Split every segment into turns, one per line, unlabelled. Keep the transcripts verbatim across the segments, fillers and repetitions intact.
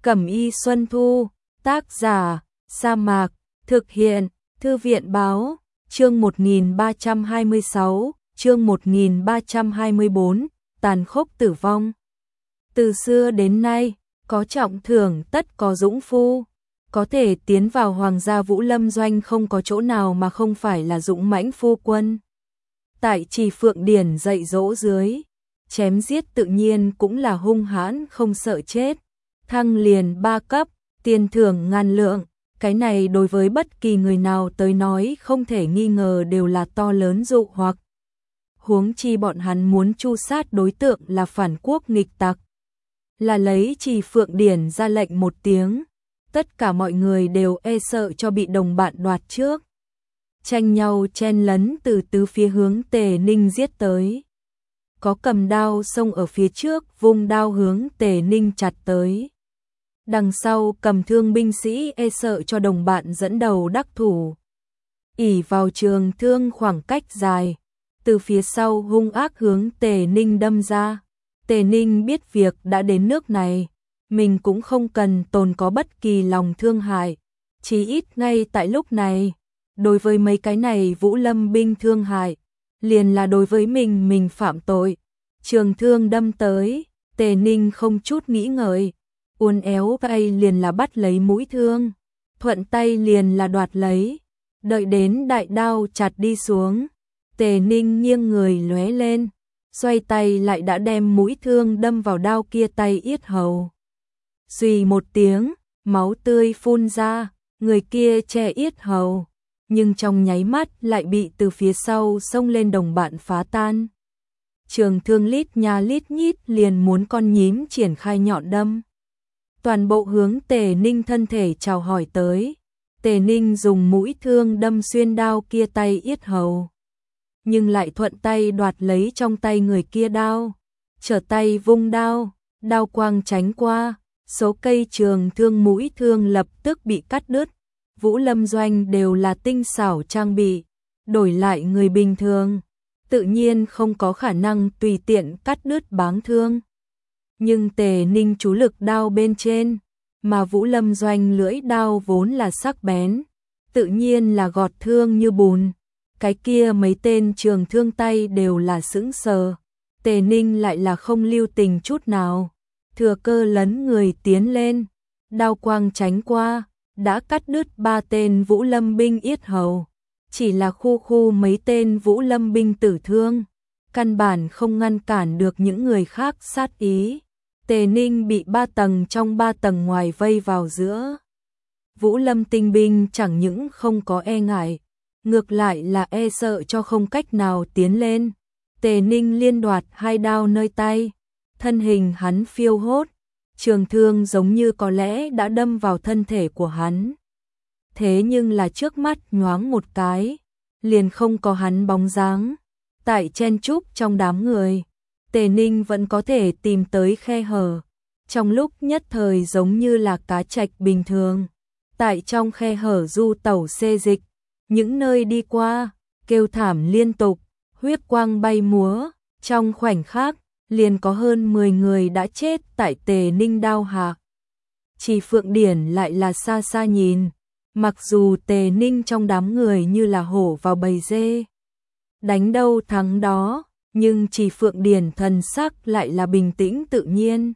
Cẩm y Xuân Thu, tác giả, Sa Mạc, thực hiện, Thư viện báo, chương một nghìn ba trăm hai mươi sáu, chương một nghìn ba trăm hai mươi bốn, tàn khốc tử vong. Từ xưa đến nay, có trọng thưởng tất có dũng phu, có thể tiến vào Hoàng gia Vũ Lâm doanh không có chỗ nào mà không phải là dũng mãnh phu quân. Tại Trì Phượng Điển dạy dỗ dưới, chém giết tự nhiên cũng là hung hãn không sợ chết, thăng liền ba cấp, tiền thưởng ngàn lượng, cái này đối với bất kỳ người nào tới nói không thể nghi ngờ đều là to lớn dụ hoặc. Huống chi bọn hắn muốn tru sát đối tượng là phản quốc nghịch tặc. Là lấy Trì Phượng Điển ra lệnh một tiếng, tất cả mọi người đều e sợ cho bị đồng bạn đoạt trước. Tranh nhau chen lấn từ tứ phía hướng Tề Ninh giết tới. Có cầm đao xông ở phía trước, vung đao hướng Tề Ninh chặt tới. Đằng sau cầm thương binh sĩ e sợ cho đồng bạn dẫn đầu đắc thủ. ỷ vào trường thương khoảng cách dài, từ phía sau hung ác hướng Tề Ninh đâm ra. Tề Ninh biết việc đã đến nước này, mình cũng không cần tồn có bất kỳ lòng thương hại, chí ít ngay tại lúc này, đối với mấy cái này Vũ Lâm binh thương hại, liền là đối với mình mình phạm tội. Trường thương đâm tới, Tề Ninh không chút nghĩ ngợi, uốn éo tay liền là bắt lấy mũi thương, thuận tay liền là đoạt lấy, đợi đến đại đao chặt đi xuống, Tề Ninh nghiêng người lóe lên, xoay tay lại đã đem mũi thương đâm vào đao kia tay yết hầu. Xùy một tiếng, máu tươi phun ra, người kia che yết hầu, nhưng trong nháy mắt lại bị từ phía sau xông lên đồng bạn phá tan. Trường thương lít nha lít nhít liền muốn con nhím triển khai nhọn đâm. Toàn bộ hướng Tề Ninh thân thể chào hỏi tới. Tề Ninh dùng mũi thương đâm xuyên đao kia tay yết hầu, nhưng lại thuận tay đoạt lấy trong tay người kia đao, trở tay vung đao, đao quang tránh qua, số cây trường thương mũi thương lập tức bị cắt đứt. Vũ Lâm doanh đều là tinh xảo trang bị, đổi lại người bình thường, tự nhiên không có khả năng tùy tiện cắt đứt báng thương. Nhưng Tề Ninh chú lực đao bên trên, mà Vũ Lâm doanh lưỡi đao vốn là sắc bén, tự nhiên là gọt thương như bùn. Cái kia mấy tên trường thương tay đều là sững sờ, Tề Ninh lại là không lưu tình chút nào, thừa cơ lấn người tiến lên, đao quang tránh qua, đã cắt đứt ba tên Vũ Lâm binh yết hầu, chỉ là khu khu mấy tên Vũ Lâm binh tử thương, căn bản không ngăn cản được những người khác sát ý. Tề Ninh bị ba tầng trong ba tầng ngoài vây vào giữa. Vũ Lâm tinh binh chẳng những không có e ngại, ngược lại là e sợ cho không cách nào tiến lên. Tề Ninh liên đoạt hai đao nơi tay, thân hình hắn phiêu hốt, trường thương giống như có lẽ đã đâm vào thân thể của hắn. Thế nhưng là trước mắt nhoáng một cái, liền không có hắn bóng dáng. Tại chen chúc trong đám người, Tề Ninh vẫn có thể tìm tới khe hở, trong lúc nhất thời giống như là cá trạch bình thường. Tại trong khe hở du tẩu xê dịch, những nơi đi qua, kêu thảm liên tục, huyết quang bay múa, trong khoảnh khắc, liền có hơn mười người đã chết tại Tề Ninh đao hạ. Trì Phượng Điển lại là xa xa nhìn, mặc dù Tề Ninh trong đám người như là hổ vào bầy dê, đánh đâu thắng đó, nhưng Trì Phượng Điển thần sắc lại là bình tĩnh tự nhiên.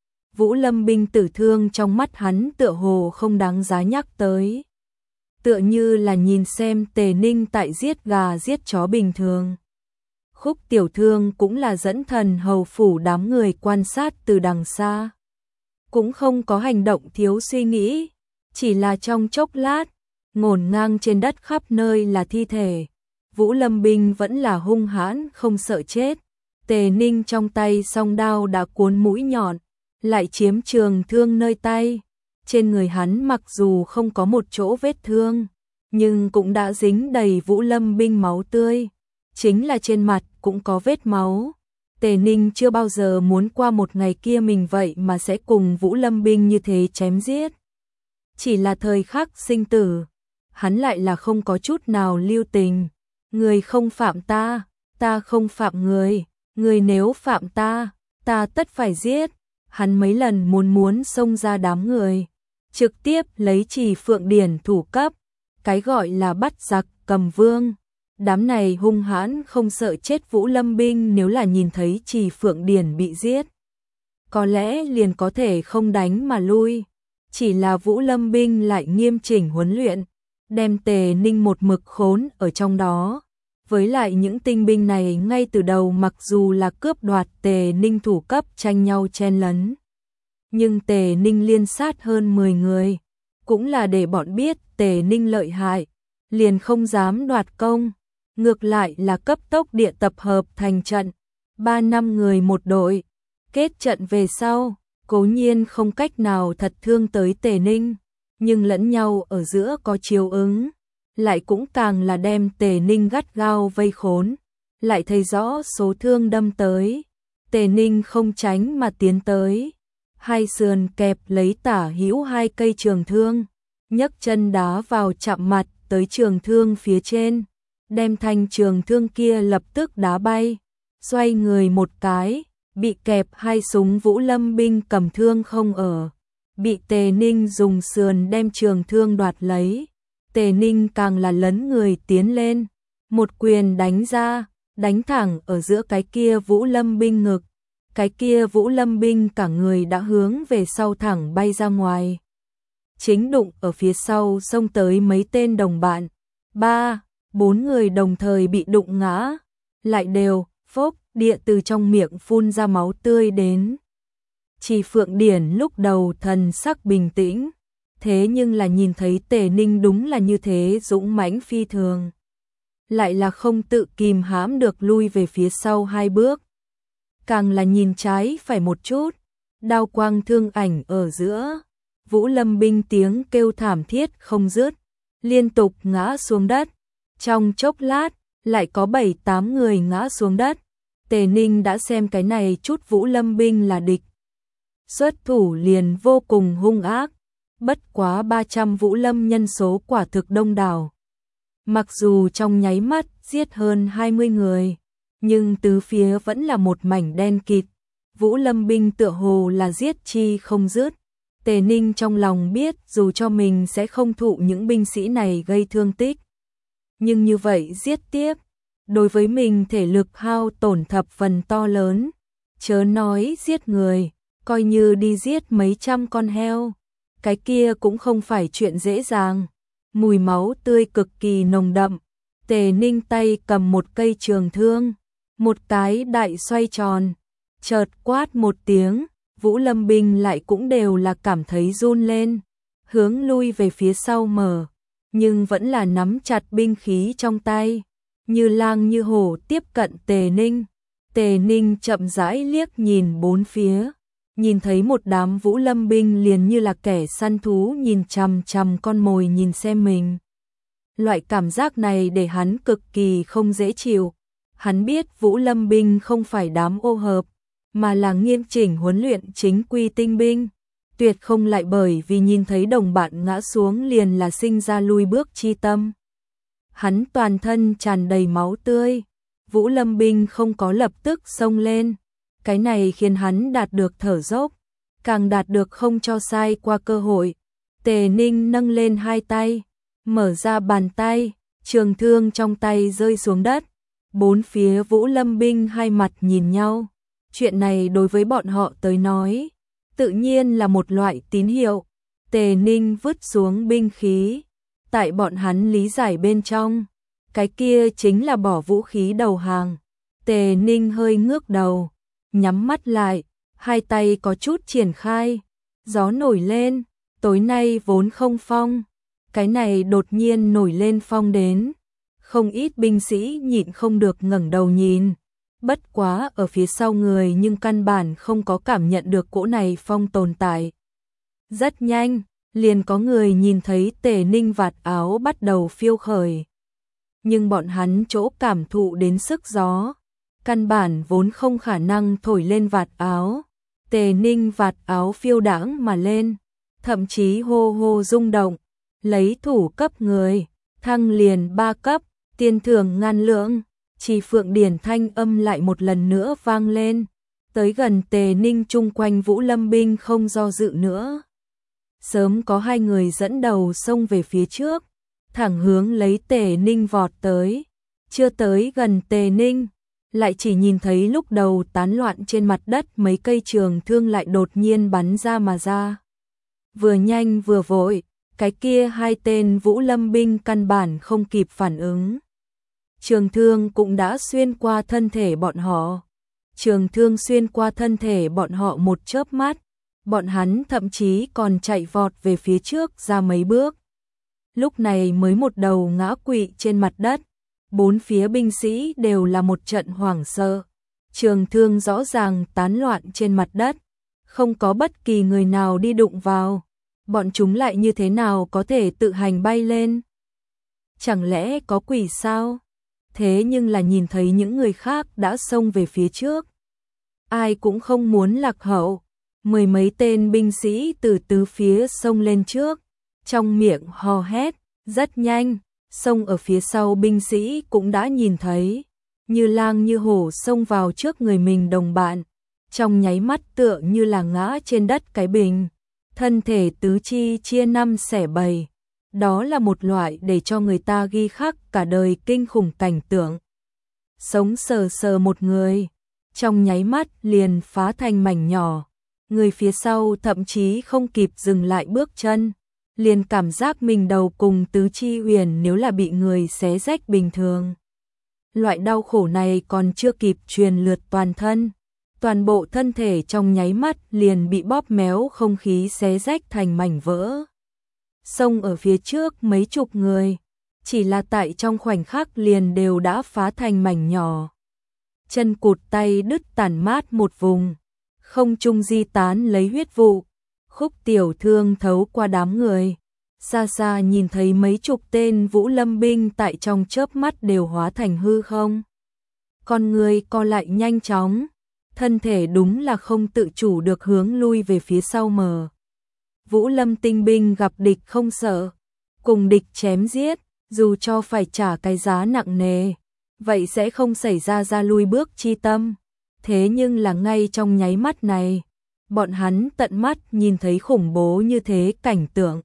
Vũ Lâm binh tử thương trong mắt hắn tựa hồ không đáng giá nhắc tới, tựa như là nhìn xem Tề Ninh tại giết gà giết chó bình thường. Khúc Tiểu Thương cũng là dẫn thần hầu phủ đám người quan sát từ đằng xa, cũng không có hành động thiếu suy nghĩ, chỉ là trong chốc lát, ngổn ngang trên đất khắp nơi là thi thể. Vũ Lâm binh vẫn là hung hãn không sợ chết. Tề Ninh trong tay song đao đã cuốn mũi nhọn, lại chiếm trường thương nơi tay. Trên người hắn mặc dù không có một chỗ vết thương, nhưng cũng đã dính đầy Vũ Lâm binh máu tươi, chính là trên mặt cũng có vết máu. Tề Ninh chưa bao giờ muốn qua một ngày kia mình vậy mà sẽ cùng Vũ Lâm binh như thế chém giết. Chỉ là thời khắc sinh tử, hắn lại là không có chút nào lưu tình. Người không phạm ta, ta không phạm người, người nếu phạm ta, ta tất phải giết. hắn mấy lần muốn muốn xông ra đám người, trực tiếp lấy Trì Phượng Điển thủ cấp, cái gọi là bắt giặc cầm vương. Đám này hung hãn không sợ chết Vũ Lâm binh nếu là nhìn thấy Trì Phượng Điển bị giết, có lẽ liền có thể không đánh mà lui. Chỉ là Vũ Lâm binh lại nghiêm chỉnh huấn luyện, đem Tề Ninh một mực khốn ở trong đó. Với lại những tinh binh này ngay từ đầu mặc dù là cướp đoạt Tề Ninh thủ cấp tranh nhau chen lấn, nhưng Tề Ninh liên sát hơn mười người, cũng là để bọn biết Tề Ninh lợi hại, liền không dám đoạt công, ngược lại là cấp tốc địa tập hợp thành trận, ba năm người một đội, kết trận về sau, cố nhiên không cách nào thật thương tới Tề Ninh, nhưng lẫn nhau ở giữa có chiếu ứng, lại cũng càng là đem Tề Ninh gắt gao vây khốn, lại thấy rõ số thương đâm tới, Tề Ninh không tránh mà tiến tới, hai sườn kẹp lấy tả hữu hai cây trường thương, nhấc chân đá vào chạm mặt tới trường thương phía trên, đem thanh trường thương kia lập tức đá bay, xoay người một cái, bị kẹp hai súng Vũ Lâm binh cầm thương không ở, bị Tề Ninh dùng sườn đem trường thương đoạt lấy. Tề Ninh càng là lấn người tiến lên, một quyền đánh ra, đánh thẳng ở giữa cái kia Vũ Lâm binh ngực, cái kia Vũ Lâm binh cả người đã hướng về sau thẳng bay ra ngoài. Chính đụng ở phía sau xông tới mấy tên đồng bạn, ba, bốn người đồng thời bị đụng ngã, lại đều, phốc, địa từ trong miệng phun ra máu tươi đến. Trì Phượng Điển lúc đầu thần sắc bình tĩnh, thế nhưng là nhìn thấy Tề Ninh đúng là như thế dũng mãnh phi thường, lại là không tự kìm hãm được lui về phía sau hai bước, càng là nhìn trái phải một chút, đao quang thương ảnh ở giữa, Vũ Lâm binh tiếng kêu thảm thiết không dứt, liên tục ngã xuống đất, trong chốc lát lại có bảy tám người ngã xuống đất. Tề Ninh đã xem cái này chút Vũ Lâm binh là địch, xuất thủ liền vô cùng hung ác. Bất quá ba trăm Vũ Lâm nhân số quả thực đông đảo. Mặc dù trong nháy mắt giết hơn hai mươi người, nhưng tứ phía vẫn là một mảnh đen kịt. Vũ Lâm binh tựa hồ là giết chi không dứt. Tề Ninh trong lòng biết dù cho mình sẽ không thụ những binh sĩ này gây thương tích, nhưng như vậy giết tiếp, đối với mình thể lực hao tổn thập phần to lớn. Chớ nói giết người, coi như đi giết mấy trăm con heo, cái kia cũng không phải chuyện dễ dàng. Mùi máu tươi cực kỳ nồng đậm. Tề Ninh tay cầm một cây trường thương, một cái đại xoay tròn, chợt quát một tiếng, Vũ Lâm binh lại cũng đều là cảm thấy run lên, hướng lui về phía sau mở, nhưng vẫn là nắm chặt binh khí trong tay, như lang như hổ tiếp cận Tề Ninh. Tề Ninh chậm rãi liếc nhìn bốn phía, nhìn thấy một đám Vũ Lâm binh liền như là kẻ săn thú nhìn chằm chằm con mồi nhìn xem mình. Loại cảm giác này để hắn cực kỳ không dễ chịu. Hắn biết Vũ Lâm binh không phải đám ô hợp, mà là nghiêm chỉnh huấn luyện chính quy tinh binh, tuyệt không lại bởi vì nhìn thấy đồng bạn ngã xuống liền là sinh ra lui bước chi tâm. Hắn toàn thân tràn đầy máu tươi, Vũ Lâm binh không có lập tức xông lên, cái này khiến hắn đạt được thở dốc, càng đạt được không cho sai qua cơ hội. Tề Ninh nâng lên hai tay, mở ra bàn tay, trường thương trong tay rơi xuống đất. Bốn phía Vũ Lâm binh hai mặt nhìn nhau. Chuyện này đối với bọn họ tới nói, tự nhiên là một loại tín hiệu. Tề Ninh vứt xuống binh khí. Tại bọn hắn lý giải bên trong, cái kia chính là bỏ vũ khí đầu hàng. Tề Ninh hơi ngước đầu, nhắm mắt lại, hai tay có chút triển khai. Gió nổi lên, tối nay vốn không phong, cái này đột nhiên nổi lên phong đến. Không ít binh sĩ nhịn không được ngẩng đầu nhìn, bất quá ở phía sau người nhưng căn bản không có cảm nhận được cỗ này phong tồn tại. Rất nhanh, liền có người nhìn thấy Tề Ninh vạt áo bắt đầu phiêu khởi. Nhưng bọn hắn chỗ cảm thụ đến sức gió, căn bản vốn không khả năng thổi lên vạt áo. Tề Ninh vạt áo phiêu đãng mà lên, thậm chí hô hô rung động, lấy thủ cấp người, thăng liền ba cấp, tiền thưởng ngàn lượng. Trì Phượng Điển thanh âm lại một lần nữa vang lên. Tới gần Tề Ninh chung quanh Vũ Lâm binh không do dự nữa. Sớm có hai người dẫn đầu xông về phía trước, thẳng hướng lấy Tề Ninh vọt tới. Chưa tới gần Tề Ninh, lại chỉ nhìn thấy lúc đầu tán loạn trên mặt đất mấy cây trường thương lại đột nhiên bắn ra mà ra. Vừa nhanh vừa vội, cái kia hai tên Vũ Lâm binh căn bản không kịp phản ứng. Trường thương cũng đã xuyên qua thân thể bọn họ. Trường thương xuyên qua thân thể bọn họ một chớp mắt, bọn hắn thậm chí còn chạy vọt về phía trước ra mấy bước. Lúc này mới một đầu ngã quỵ trên mặt đất, bốn phía binh sĩ đều là một trận hoảng sợ. Trường thương rõ ràng tán loạn trên mặt đất, không có bất kỳ người nào đi đụng vào. Bọn chúng lại như thế nào có thể tự hành bay lên? Chẳng lẽ có quỷ sao? Thế nhưng là nhìn thấy những người khác đã xông về phía trước. Ai cũng không muốn lạc hậu. Mười mấy tên binh sĩ từ tứ phía xông lên trước, trong miệng hò hét, rất nhanh, xông ở phía sau binh sĩ cũng đã nhìn thấy, như lang như hổ xông vào trước người mình đồng bạn, trong nháy mắt tựa như là ngã trên đất cái bình, thân thể tứ chi chia năm xẻ bảy. Đó là một loại để cho người ta ghi khắc cả đời kinh khủng cảnh tượng. Sống sờ sờ một người, trong nháy mắt liền phá thành mảnh nhỏ. Người phía sau thậm chí không kịp dừng lại bước chân, liền cảm giác mình đầu cùng tứ chi huyền nếu là bị người xé rách bình thường. Loại đau khổ này còn chưa kịp truyền lượt toàn thân, toàn bộ thân thể trong nháy mắt liền bị bóp méo không khí xé rách thành mảnh vỡ. Xông ở phía trước mấy chục người, chỉ là tại trong khoảnh khắc liền đều đã phá thành mảnh nhỏ. Chân cụt tay đứt tàn mát một vùng, không trung di tán lấy huyết vụ, khúc tiểu thương thấu qua đám người. Xa xa nhìn thấy mấy chục tên Vũ Lâm binh tại trong chớp mắt đều hóa thành hư không. Con người co lại nhanh chóng, thân thể đúng là không tự chủ được hướng lui về phía sau mờ. Vũ Lâm tinh binh gặp địch không sợ, cùng địch chém giết, dù cho phải trả cái giá nặng nề, vậy sẽ không xảy ra ra lui bước chi tâm. Thế nhưng là ngay trong nháy mắt này, bọn hắn tận mắt nhìn thấy khủng bố như thế cảnh tượng.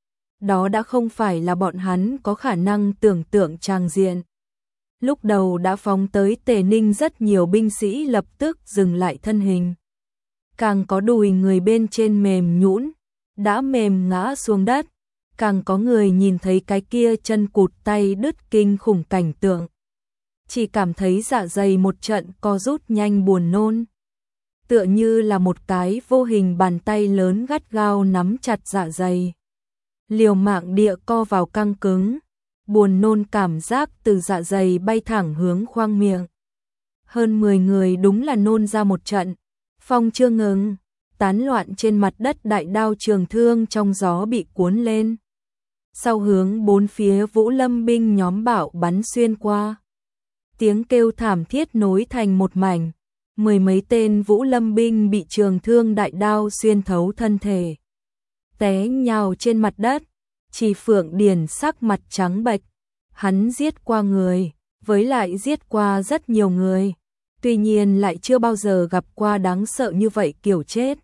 Đó đã không phải là bọn hắn có khả năng tưởng tượng tràng diện. Lúc đầu đã phóng tới Tề Ninh rất nhiều binh sĩ lập tức dừng lại thân hình. Càng có đùi người bên trên mềm nhũn, đã mềm ngã xuống đất, càng có người nhìn thấy cái kia chân cụt tay đứt kinh khủng cảnh tượng. Chỉ cảm thấy dạ dày một trận co rút nhanh buồn nôn. Tựa như là một cái vô hình bàn tay lớn gắt gao nắm chặt dạ dày. Liều mạng địa co vào căng cứng, buồn nôn cảm giác từ dạ dày bay thẳng hướng khoang miệng. Hơn mười người đúng là nôn ra một trận, phong chưa ngừng, tán loạn trên mặt đất đại đao trường thương trong gió bị cuốn lên. Sau hướng bốn phía Vũ Lâm binh nhóm bạo bắn xuyên qua. Tiếng kêu thảm thiết nối thành một mảnh, mười mấy tên Vũ Lâm binh bị trường thương đại đao xuyên thấu thân thể, té nhào trên mặt đất. Chỉ Phượng Điền sắc mặt trắng bệch, hắn giết qua người, với lại giết qua rất nhiều người, tuy nhiên lại chưa bao giờ gặp qua đáng sợ như vậy kiểu chết.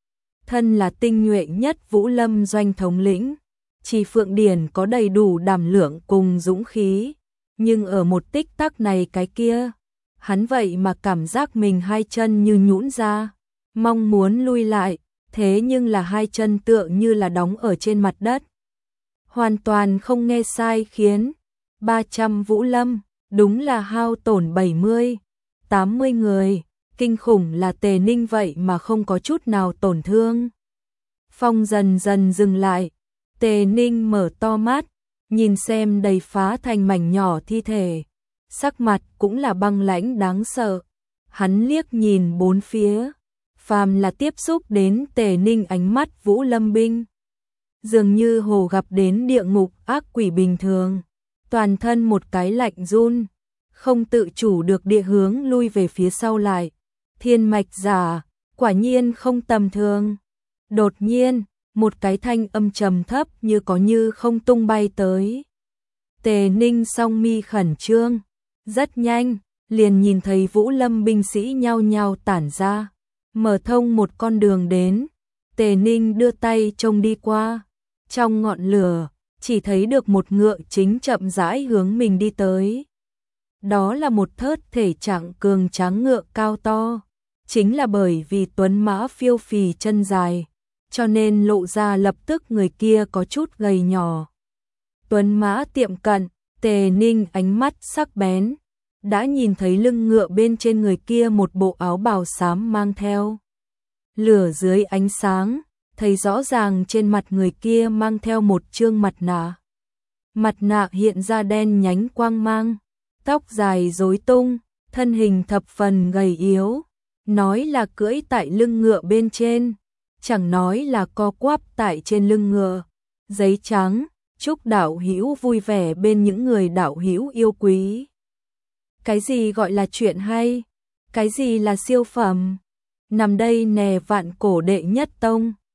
Thân là tinh nhuệ nhất Vũ Lâm doanh thống lĩnh, Chỉ Phượng Điền có đầy đủ đảm lượng cùng dũng khí, nhưng ở một tích tắc này cái kia, hắn vậy mà cảm giác mình hai chân như nhũn ra, mong muốn lui lại, thế nhưng là hai chân tựa như là đóng ở trên mặt đất. Hoàn toàn không nghe sai khiến, ba trăm Vũ Lâm, đúng là hao tổn bảy mươi, tám mươi người, kinh khủng là Tề Ninh vậy mà không có chút nào tổn thương. Phong dần dần dừng lại, Tề Ninh mở to mắt, nhìn xem đầy phá thành mảnh nhỏ thi thể, sắc mặt cũng là băng lãnh đáng sợ. Hắn liếc nhìn bốn phía, phàm là tiếp xúc đến Tề Ninh ánh mắt Vũ Lâm binh, dường như hồ gặp đến địa ngục ác quỷ bình thường, toàn thân một cái lạnh run, không tự chủ được địa hướng lui về phía sau lại. Thiên mạch giả, quả nhiên không tầm thường. Đột nhiên, một cái thanh âm trầm thấp như có như không tung bay tới. Tề Ninh song mi khẩn trương, rất nhanh, liền nhìn thấy Vũ Lâm binh sĩ nhao nhao tản ra. mở thông một con đường đến. Tề Ninh đưa tay trông đi qua, trong ngọn lửa, chỉ thấy được một ngựa chính chậm rãi hướng mình đi tới. Đó là một thớt thể trạng cường tráng ngựa cao to, chính là bởi vì tuấn mã phiêu phì chân dài, cho nên lộ ra lập tức người kia có chút gầy nhỏ. Tuấn mã tiệm cận, Tề Ninh ánh mắt sắc bén, đã nhìn thấy lưng ngựa bên trên người kia một bộ áo bào xám mang theo lửa dưới ánh sáng, thấy rõ ràng trên mặt người kia mang theo một trương mặt nạ. Mặt nạ hiện ra đen nhánh quang mang, tóc dài rối tung, thân hình thập phần gầy yếu, nói là cưỡi tại lưng ngựa bên trên, chẳng nói là co quắp tại trên lưng ngựa. Giấy trắng, chúc đạo hữu vui vẻ bên những người đạo hữu yêu quý. Cái gì gọi là chuyện hay? Cái gì là siêu phẩm? Nằm đây nè vạn cổ đệ nhất tông.